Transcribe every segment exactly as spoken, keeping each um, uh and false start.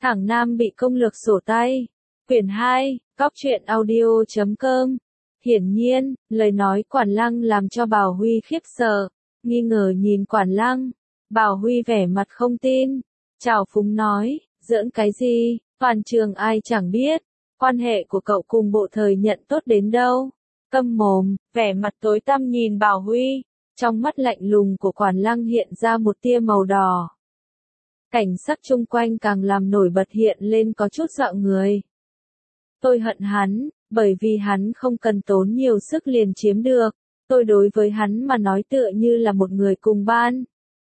Thẳng Nam bị công lược sổ tay. Quyển hai, Cóc truyện audio chấm com. Hiển nhiên, lời nói Quản Lăng làm cho Bảo Huy khiếp sợ, nghi ngờ nhìn Quản Lăng. Bảo Huy vẻ mặt không tin, trào phúng nói, giỡn cái gì, toàn trường ai chẳng biết, quan hệ của cậu cùng Bộ Thời Nhận tốt đến đâu. Câm mồm, vẻ mặt tối tăm nhìn Bảo Huy, trong mắt lạnh lùng của Quản Lăng hiện ra một tia màu đỏ. Cảnh sắc chung quanh càng làm nổi bật hiện lên có chút dọa người. Tôi hận hắn, bởi vì hắn không cần tốn nhiều sức liền chiếm được, tôi đối với hắn mà nói tựa như là một người cùng ban.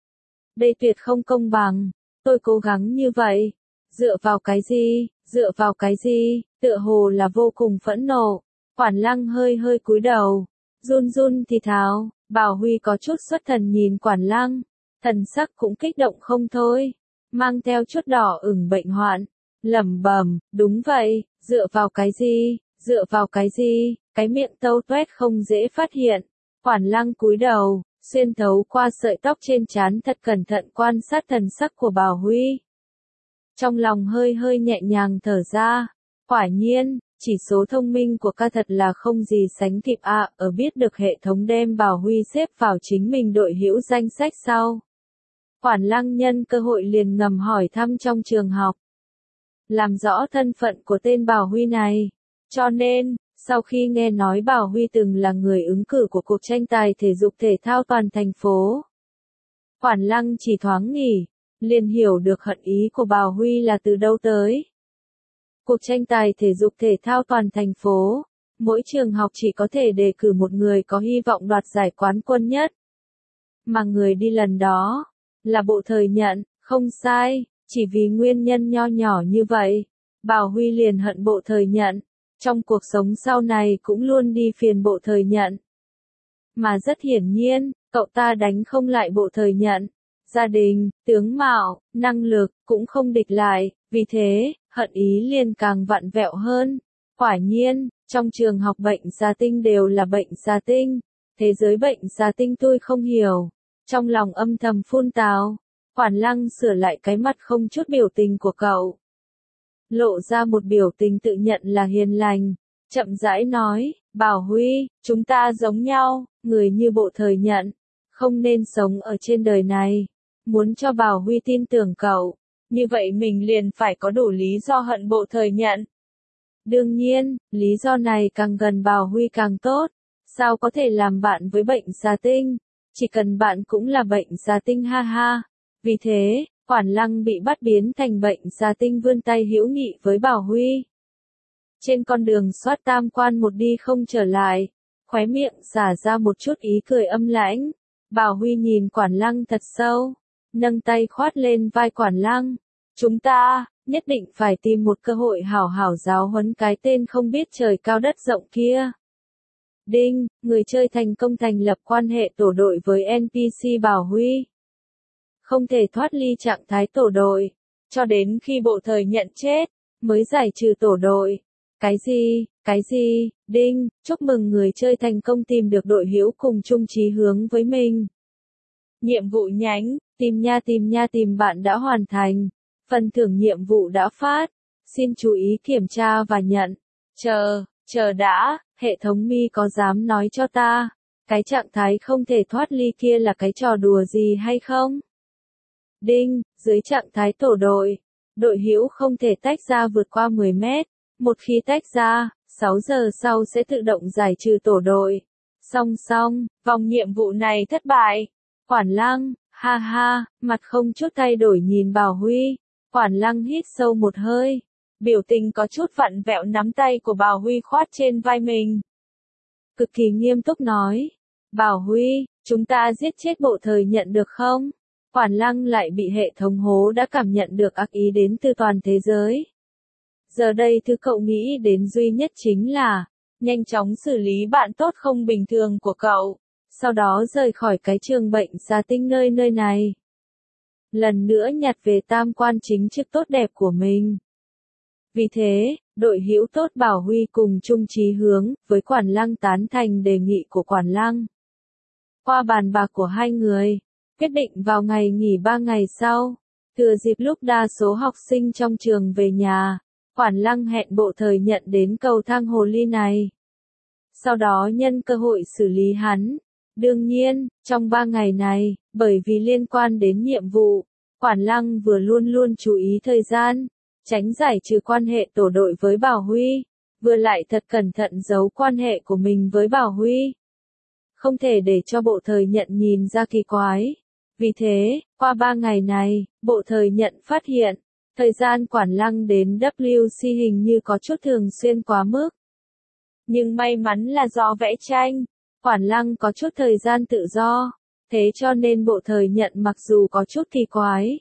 Đây tuyệt không công bằng, tôi cố gắng như vậy, dựa vào cái gì, dựa vào cái gì, tựa hồ là vô cùng phẫn nộ. Quản Lăng hơi hơi cúi đầu, run run thì thào. Bảo Huy có chút xuất thần nhìn Quản Lăng, thần sắc cũng kích động không thôi, mang theo chút đỏ ửng bệnh hoạn, lẩm bẩm, đúng vậy, dựa vào cái gì, dựa vào cái gì, cái miệng tâu toét không dễ phát hiện. Quản Lăng cúi đầu, xuyên thấu qua sợi tóc trên trán thật cẩn thận quan sát thần sắc của Bảo Huy. Trong lòng hơi hơi nhẹ nhàng thở ra, quả nhiên, chỉ số thông minh của ca thật là không gì sánh kịp ạ, à, ở biết được hệ thống đem Bảo Huy xếp vào chính mình đội hữu danh sách sau. Quản Lăng nhân cơ hội liền ngầm hỏi thăm trong trường học, làm rõ thân phận của tên Bảo Huy này. Cho nên, sau khi nghe nói Bảo Huy từng là người ứng cử của cuộc tranh tài thể dục thể thao toàn thành phố, Quản Lăng chỉ thoáng nghỉ, liền hiểu được hận ý của Bảo Huy là từ đâu tới. Cuộc tranh tài thể dục thể thao toàn thành phố, mỗi trường học chỉ có thể đề cử một người có hy vọng đoạt giải quán quân nhất. Mà người đi lần đó, là Bộ Thời Nhận, không sai, chỉ vì nguyên nhân nho nhỏ như vậy, Bảo Huy liền hận Bộ Thời Nhận, trong cuộc sống sau này cũng luôn đi phiền Bộ Thời Nhận. Mà rất hiển nhiên, cậu ta đánh không lại Bộ Thời Nhận, gia đình, tướng mạo, năng lực, cũng không địch lại, vì thế, hận ý liền càng vặn vẹo hơn. Quả nhiên, trong trường học bệnh gia tinh đều là bệnh gia tinh, thế giới bệnh gia tinh tôi không hiểu. Trong lòng âm thầm phun tào, Quản Lăng sửa lại cái mặt không chút biểu tình của cậu, lộ ra một biểu tình tự nhận là hiền lành, chậm rãi nói, Bảo Huy, chúng ta giống nhau, người như Bộ Thời Nhận, không nên sống ở trên đời này. Muốn cho Bảo Huy tin tưởng cậu, như vậy mình liền phải có đủ lý do hận Bộ Thời Nhận. Đương nhiên, lý do này càng gần Bảo Huy càng tốt, sao có thể làm bạn với bệnh gia tinh, chỉ cần bạn cũng là bệnh gia tinh ha ha. Vì thế, Quản Lăng bị bắt biến thành bệnh gia tinh vươn tay hữu nghị với Bảo Huy. Trên con đường soát tam quan một đi không trở lại, khóe miệng xả ra một chút ý cười âm lãnh. Bảo Huy nhìn Quản Lăng thật sâu, nâng tay khoát lên vai Quản Lăng. Chúng ta, nhất định phải tìm một cơ hội hảo hảo giáo huấn cái tên không biết trời cao đất rộng kia. Đinh, người chơi thành công thành lập quan hệ tổ đội với en pê xê Bảo Huy. Không thể thoát ly trạng thái tổ đội, cho đến khi Bộ Thời Nhận chết, mới giải trừ tổ đội. Cái gì, cái gì, đinh, chúc mừng người chơi thành công tìm được đội hữu cùng chung chí hướng với mình. Nhiệm vụ nhánh, tìm nha tìm nha tìm bạn đã hoàn thành. Phần thưởng nhiệm vụ đã phát. Xin chú ý kiểm tra và nhận. Chờ, chờ đã, hệ thống mi có dám nói cho ta, cái trạng thái không thể thoát ly kia là cái trò đùa gì hay không? Đinh, dưới trạng thái tổ đội, đội hữu không thể tách ra vượt qua mười mét. Một khi tách ra, sáu giờ sau sẽ tự động giải trừ tổ đội. Song song, vòng nhiệm vụ này thất bại. Quản Lăng, ha ha, mặt không chút thay đổi nhìn Bảo Huy. Quản Lăng hít sâu một hơi, biểu tình có chút vặn vẹo nắm tay của Bảo Huy khoát trên vai mình. Cực kỳ nghiêm túc nói, Bảo Huy, chúng ta giết chết Bộ Thời Nhận được không? Quản Lăng lại bị hệ thống hố đã cảm nhận được ác ý đến từ toàn thế giới. Giờ đây thứ cậu nghĩ đến duy nhất chính là, nhanh chóng xử lý bạn tốt không bình thường của cậu, sau đó rời khỏi cái trường bệnh gia tinh nơi nơi này. Lần nữa nhặt về tam quan chính chức tốt đẹp của mình. Vì thế, đội hữu tốt Bảo Huy cùng chung chí hướng, với Quản Lăng tán thành đề nghị của Quản Lăng. Qua bàn bạc của hai người, quyết định vào ngày nghỉ ba ngày sau, Thừa dịp lúc đa số học sinh trong trường về nhà, Quản Lăng hẹn Bộ Thời Nhận đến cầu thang hồ ly này. Sau đó nhân cơ hội xử lý hắn. Đương nhiên, trong ba ngày này, bởi vì liên quan đến nhiệm vụ, Quản Lăng vừa luôn luôn chú ý thời gian, tránh giải trừ quan hệ tổ đội với Bảo Huy, vừa lại thật cẩn thận giấu quan hệ của mình với Bảo Huy. Không thể để cho Bộ Thời Nhận nhìn ra kỳ quái. Vì thế, qua ba ngày này, Bộ Thời Nhận phát hiện, thời gian Quản Lăng đến W C hình như có chút thường xuyên quá mức. Nhưng may mắn là do vẽ tranh, Quản Lăng có chút thời gian tự do, thế cho nên Bộ Thời Nhận mặc dù có chút kỳ quái,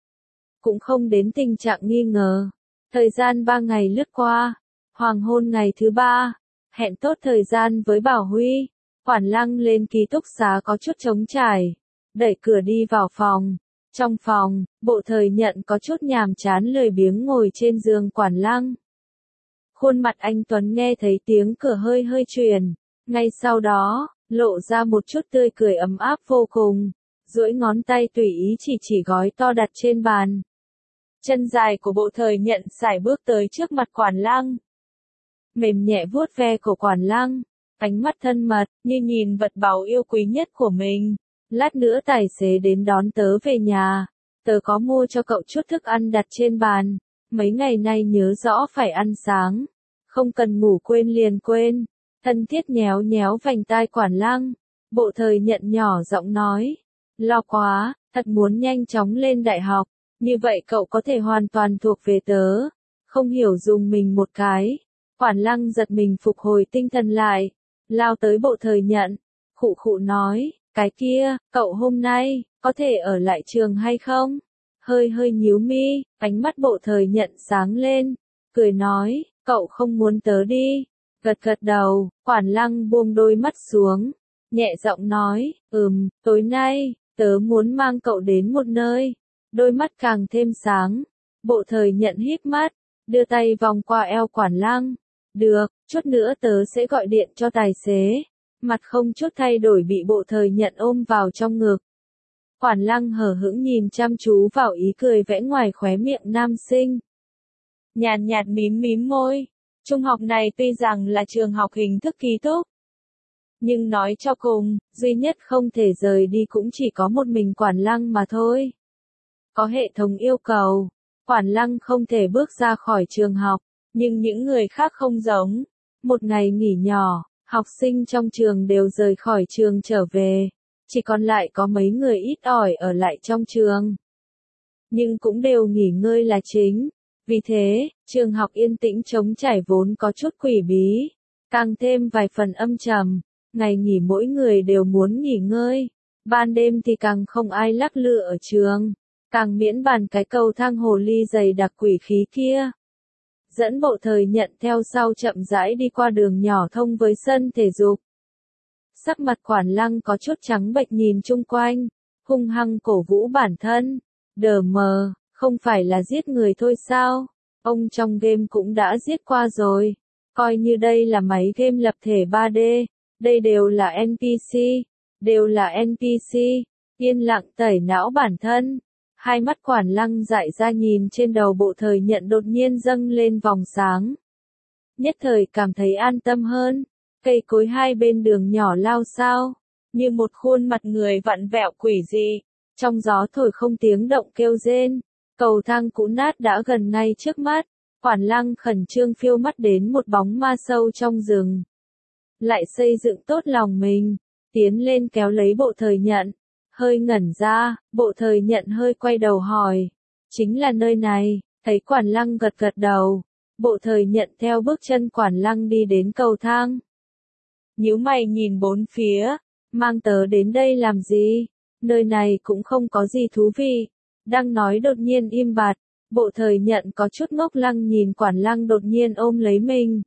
cũng không đến tình trạng nghi ngờ. Thời gian ba ngày lướt qua, hoàng hôn ngày thứ ba, hẹn tốt thời gian với Bảo Huy, Quản Lăng lên ký túc xá có chút trống trải, đẩy cửa đi vào phòng. Trong phòng, Bộ Thời Nhận có chút nhàm chán lười biếng ngồi trên giường Quản Lăng. Khuôn mặt anh Tuấn nghe thấy tiếng cửa hơi hơi truyền, ngay sau đó, lộ ra một chút tươi cười ấm áp vô cùng, duỗi ngón tay tùy ý chỉ chỉ gói to đặt trên bàn. Chân dài của Bộ Thời Nhận sải bước tới trước mặt Quản Lăng. Mềm nhẹ vuốt ve cổ Quản Lăng, ánh mắt thân mật, như nhìn vật báu yêu quý nhất của mình. Lát nữa tài xế đến đón tớ về nhà, tớ có mua cho cậu chút thức ăn đặt trên bàn, mấy ngày nay nhớ rõ phải ăn sáng, không cần ngủ quên liền quên. Thân thiết nhéo nhéo vành tai Quản Lăng, Bộ Thời Nhận nhỏ giọng nói, lo quá, thật muốn nhanh chóng lên đại học, như vậy cậu có thể hoàn toàn thuộc về tớ, không hiểu dùng mình một cái. Quản Lăng giật mình phục hồi tinh thần lại, lao tới Bộ Thời Nhận, khụ khụ nói, cái kia, cậu hôm nay, có thể ở lại trường hay không? Hơi hơi nhíu mi, ánh mắt Bộ Thời Nhận sáng lên, cười nói, cậu không muốn tớ đi. Gật gật đầu, Quản Lăng buông đôi mắt xuống, nhẹ giọng nói, ừm, tối nay, tớ muốn mang cậu đến một nơi. Đôi mắt càng thêm sáng, Bộ Thời Nhận híp mắt, đưa tay vòng qua eo Quản Lăng. Được, chút nữa tớ sẽ gọi điện cho tài xế. Mặt không chút thay đổi bị Bộ Thời Nhận ôm vào trong ngực. Quản Lăng hờ hững nhìn chăm chú vào ý cười vẽ ngoài khóe miệng nam sinh. Nhàn nhạt mím mím môi. Trung học này tuy rằng là trường học hình thức ký túc, nhưng nói cho cùng, duy nhất không thể rời đi cũng chỉ có một mình Quản Lăng mà thôi. Có hệ thống yêu cầu, Quản Lăng không thể bước ra khỏi trường học, nhưng những người khác không giống. Một ngày nghỉ nhỏ, học sinh trong trường đều rời khỏi trường trở về, chỉ còn lại có mấy người ít ỏi ở lại trong trường. Nhưng cũng đều nghỉ ngơi là chính. Vì thế, trường học yên tĩnh trống trải vốn có chút quỷ bí, càng thêm vài phần âm trầm. Ngày nghỉ mỗi người đều muốn nghỉ ngơi, ban đêm thì càng không ai lắc lư ở trường, càng miễn bàn cái cầu thang hồ ly dày đặc quỷ khí kia. Dẫn Bộ Thời Nhận theo sau chậm rãi đi qua đường nhỏ thông với sân thể dục. Sắc mặt Quản Lăng có chút trắng bệch nhìn chung quanh, hung hăng cổ vũ bản thân. Đờ mờ, không phải là giết người thôi sao? Ông trong game cũng đã giết qua rồi. Coi như đây là máy game lập thể ba D, đây đều là en pê xê, đều là en pê xê. Yên lặng tẩy não bản thân. Hai mắt Quản Lăng dại ra nhìn trên đầu Bộ Thời Nhận đột nhiên dâng lên vòng sáng. Nhất thời cảm thấy an tâm hơn. Cây cối hai bên đường nhỏ lao xao, như một khuôn mặt người vặn vẹo quỷ dị. Trong gió thổi không tiếng động kêu rên. Cầu thang cũ nát đã gần ngay trước mắt. Quản Lăng khẩn trương phiêu mắt đến một bóng ma sâu trong rừng. Lại xây dựng tốt lòng mình, tiến lên kéo lấy Bộ Thời Nhận. Hơi ngẩn ra, Bộ Thời Nhận hơi quay đầu hỏi. Chính là nơi này, thấy Quản Lăng gật gật đầu. Bộ Thời Nhận theo bước chân Quản Lăng đi đến cầu thang. Nhíu mày nhìn bốn phía, mang tớ đến đây làm gì? Nơi này cũng không có gì thú vị. Đang nói đột nhiên im bặt, Bộ Thời Nhận có chút ngốc lăng nhìn Quản Lăng đột nhiên ôm lấy mình.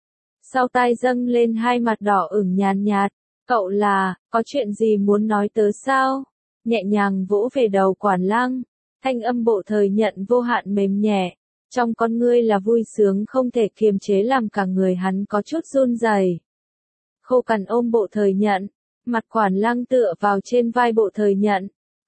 Sau tai dâng lên hai mặt đỏ ửng nhàn nhạt, cậu là, có chuyện gì muốn nói tớ sao? Nhẹ nhàng vỗ về đầu Quản Lăng, thanh âm Bộ Thời Nhận vô hạn mềm nhẹ, trong con ngươi là vui sướng không thể kiềm chế làm cả người hắn có chút run rẩy. Khô cằn ôm Bộ Thời Nhận, mặt Quản Lăng tựa vào trên vai Bộ Thời Nhận,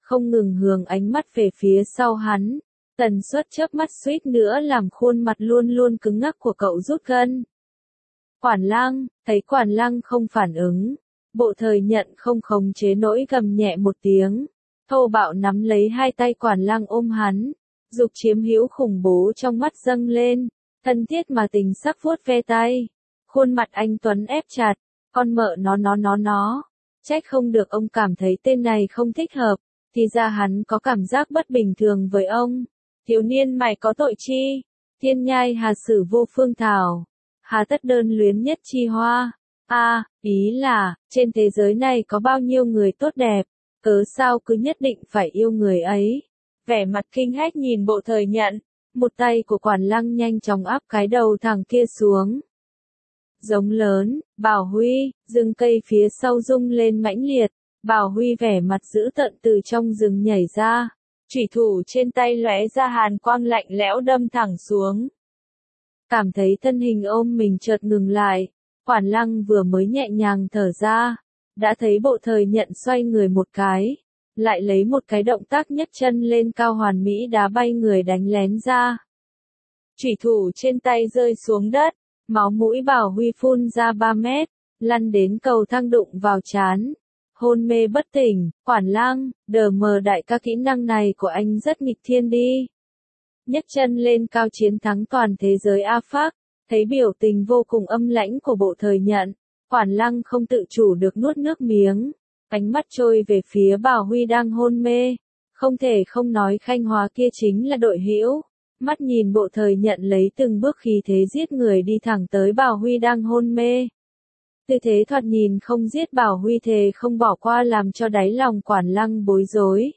không ngừng hướng ánh mắt về phía sau hắn. Tần suất chớp mắt suýt nữa làm khuôn mặt luôn luôn cứng ngắc của cậu rút gân. Quản Lăng, thấy Quản Lăng không phản ứng, Bộ Thời Nhận không khống chế nổi gầm nhẹ một tiếng, thô bạo nắm lấy hai tay Quản Lăng ôm hắn, dục chiếm hữu khủng bố trong mắt dâng lên, thân thiết mà tình sắc vuốt ve tay, khuôn mặt anh Tuấn ép chặt, con mợ nó nó nó nó, trách không được ông cảm thấy tên này không thích hợp, thì ra hắn có cảm giác bất bình thường với ông. Thiếu niên mày có tội chi? Thiên nhai hà sử vô phương thảo. Hà tất đơn luyến nhất chi hoa. A, à, ý là, trên thế giới này có bao nhiêu người tốt đẹp, cớ sao cứ nhất định phải yêu người ấy. Vẻ mặt kinh hách nhìn Bộ Thời Nhận, một tay của Quản Lăng nhanh chóng áp cái đầu thằng kia xuống. Giống lớn, Bảo Huy, rừng cây phía sau rung lên mãnh liệt, Bảo Huy vẻ mặt dữ tợn từ trong rừng nhảy ra. Chủy thủ trên tay lóe ra hàn quang lạnh lẽo đâm thẳng xuống. Cảm thấy thân hình ôm mình chợt ngừng lại, Quản Lăng vừa mới nhẹ nhàng thở ra, đã thấy Bộ Thời Nhận xoay người một cái, lại lấy một cái động tác nhấc chân lên cao hoàn mỹ đá bay người đánh lén ra. Chủy thủ trên tay rơi xuống đất, máu mũi Bảo Huy phun ra ba mét, lăn đến cầu thang đụng vào trán. Hôn mê bất tỉnh, Quản Lăng, đờ mờ đại ca kỹ năng này của anh rất nghịch thiên đi. Nhấc chân lên cao chiến thắng toàn thế giới A Phác, thấy biểu tình vô cùng âm lãnh của Bộ Thời Nhận, Quản Lăng không tự chủ được nuốt nước miếng, ánh mắt trôi về phía Bảo Huy đang hôn mê, không thể không nói Khanh Hóa kia chính là đội hữu, mắt nhìn Bộ Thời Nhận lấy từng bước khí thế giết người đi thẳng tới Bảo Huy đang hôn mê. Tư thế thoạt nhìn không giết Bảo Huy thề không bỏ qua làm cho đáy lòng Quản Lăng bối rối.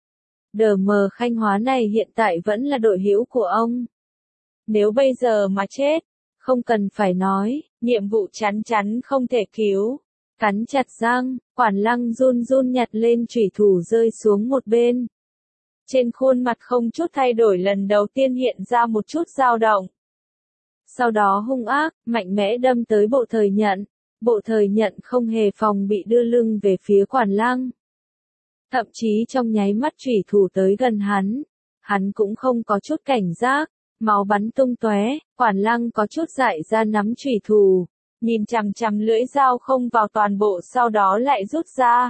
Đờ mờ Khanh Hóa này hiện tại vẫn là đội hữu của ông. Nếu bây giờ mà chết, không cần phải nói, nhiệm vụ chắn chắn không thể cứu. Cắn chặt răng, Quản Lăng run run nhặt lên chủy thủ rơi xuống một bên. Trên khuôn mặt không chút thay đổi lần đầu tiên hiện ra một chút dao động. Sau đó hung ác, mạnh mẽ đâm tới Bộ Thời Nhận. Bộ Thời Nhận không hề phòng bị đưa lưng về phía Quản Lăng. Thậm chí trong nháy mắt chủy thủ tới gần hắn, hắn cũng không có chút cảnh giác, máu bắn tung tóe, Quản Lăng có chút dại ra nắm chủy thủ, nhìn chằm chằm lưỡi dao không vào toàn bộ sau đó lại rút ra.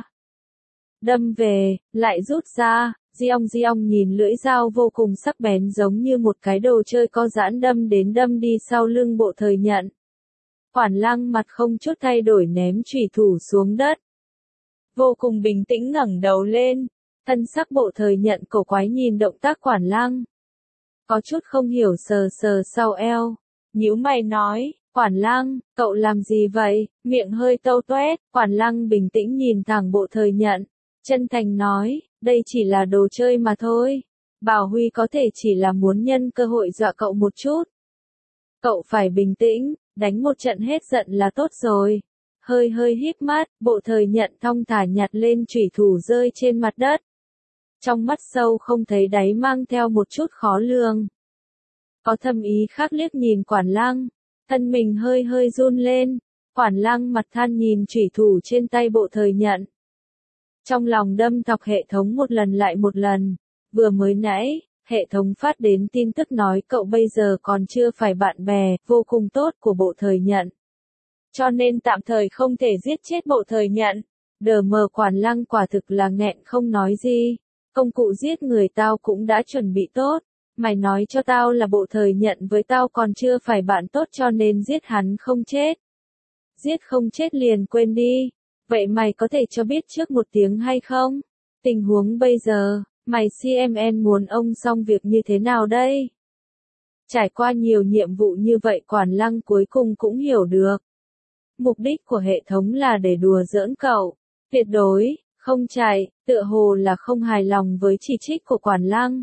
Đâm về, lại rút ra, Diong Diong nhìn lưỡi dao vô cùng sắc bén giống như một cái đồ chơi có giãn đâm đến đâm đi sau lưng Bộ Thời Nhận. Quản Lăng mặt không chút thay đổi ném chủy thủ xuống đất. Vô cùng bình tĩnh ngẩng đầu lên, thân sắc Bộ Thời Nhận cổ quái nhìn động tác Quản Lăng. Có chút không hiểu sờ sờ sau eo, nhíu mày nói, Quản Lăng, cậu làm gì vậy, miệng hơi tâu toét, Quản Lăng bình tĩnh nhìn thẳng Bộ Thời Nhận, chân thành nói, đây chỉ là đồ chơi mà thôi, Bảo Huy có thể chỉ là muốn nhân cơ hội dọa cậu một chút. Cậu phải bình tĩnh, đánh một trận hết giận là tốt rồi. Hơi hơi híp mắt, Bộ Thời Nhận thong thả nhặt lên chủy thủ rơi trên mặt đất. Trong mắt sâu không thấy đáy mang theo một chút khó lường. Có thâm ý khác liếc nhìn Quản Lăng, thân mình hơi hơi run lên, Quản Lăng mặt than nhìn chủy thủ trên tay Bộ Thời Nhận. Trong lòng đâm thọc hệ thống một lần lại một lần, vừa mới nãy, hệ thống phát đến tin tức nói cậu bây giờ còn chưa phải bạn bè, vô cùng tốt của Bộ Thời Nhận. Cho nên tạm thời không thể giết chết Bộ Thời Nhận. Đờ mờ Quản Lăng quả thực là nghẹn không nói gì. Công cụ giết người tao cũng đã chuẩn bị tốt. Mày nói cho tao là Bộ Thời Nhận với tao còn chưa phải bạn tốt cho nên giết hắn không chết. Giết không chết liền quên đi. Vậy mày có thể cho biết trước một tiếng hay không? Tình huống bây giờ, mày xê em en muốn ông xong việc như thế nào đây? Trải qua nhiều nhiệm vụ như vậy Quản Lăng cuối cùng cũng hiểu được. Mục đích của hệ thống là để đùa giỡn cậu. Tuyệt đối, không chạy, tựa hồ là không hài lòng với chỉ trích của Quản Lăng.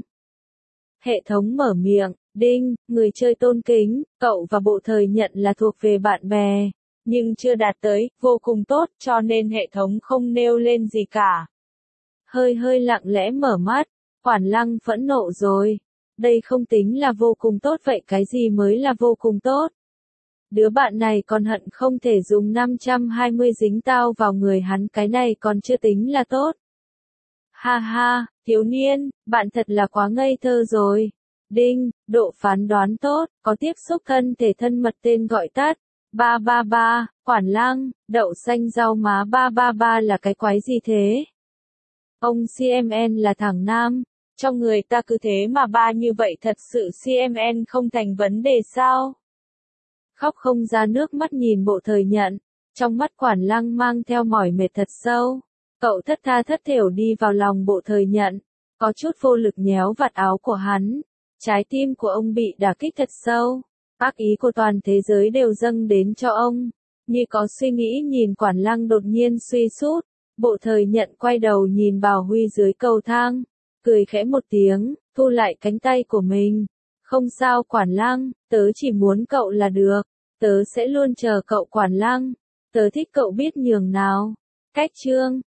Hệ thống mở miệng, đinh, người chơi tôn kính, cậu và Bộ Thời Nhận là thuộc về bạn bè, nhưng chưa đạt tới, vô cùng tốt, cho nên hệ thống không nêu lên gì cả. Hơi hơi lặng lẽ mở mắt, Quản Lăng phẫn nộ rồi. Đây không tính là vô cùng tốt vậy cái gì mới là vô cùng tốt? Đứa bạn này còn hận không thể dùng năm trăm hai mươi dính tao vào người hắn cái này còn chưa tính là tốt. Ha ha, thiếu niên, bạn thật là quá ngây thơ rồi. Đinh, độ phán đoán tốt, có tiếp xúc thân thể thân mật tên gọi tắt. Ba ba ba, Quản Lăng, đậu xanh rau má ba ba ba là cái quái gì thế? Ông xê em en là thằng nam, trong người ta cứ thế mà ba như vậy thật sự xê em en không thành vấn đề sao? Khóc không ra nước mắt nhìn bộ thời nhận, trong mắt Quản Lăng mang theo mỏi mệt thật sâu. Cậu thất tha thất thểu đi vào lòng bộ thời nhận, có chút vô lực nhéo vạt áo của hắn. Trái tim của ông bị đả kích thật sâu, ác ý của toàn thế giới đều dâng đến cho ông. Như có suy nghĩ nhìn Quản Lăng đột nhiên suy sút, bộ thời nhận quay đầu nhìn Bảo Huy dưới cầu thang, cười khẽ một tiếng, thu lại cánh tay của mình. Không sao Quản Lăng, tớ chỉ muốn cậu là được, tớ sẽ luôn chờ cậu Quản Lăng, tớ thích cậu biết nhường nào. Cách chương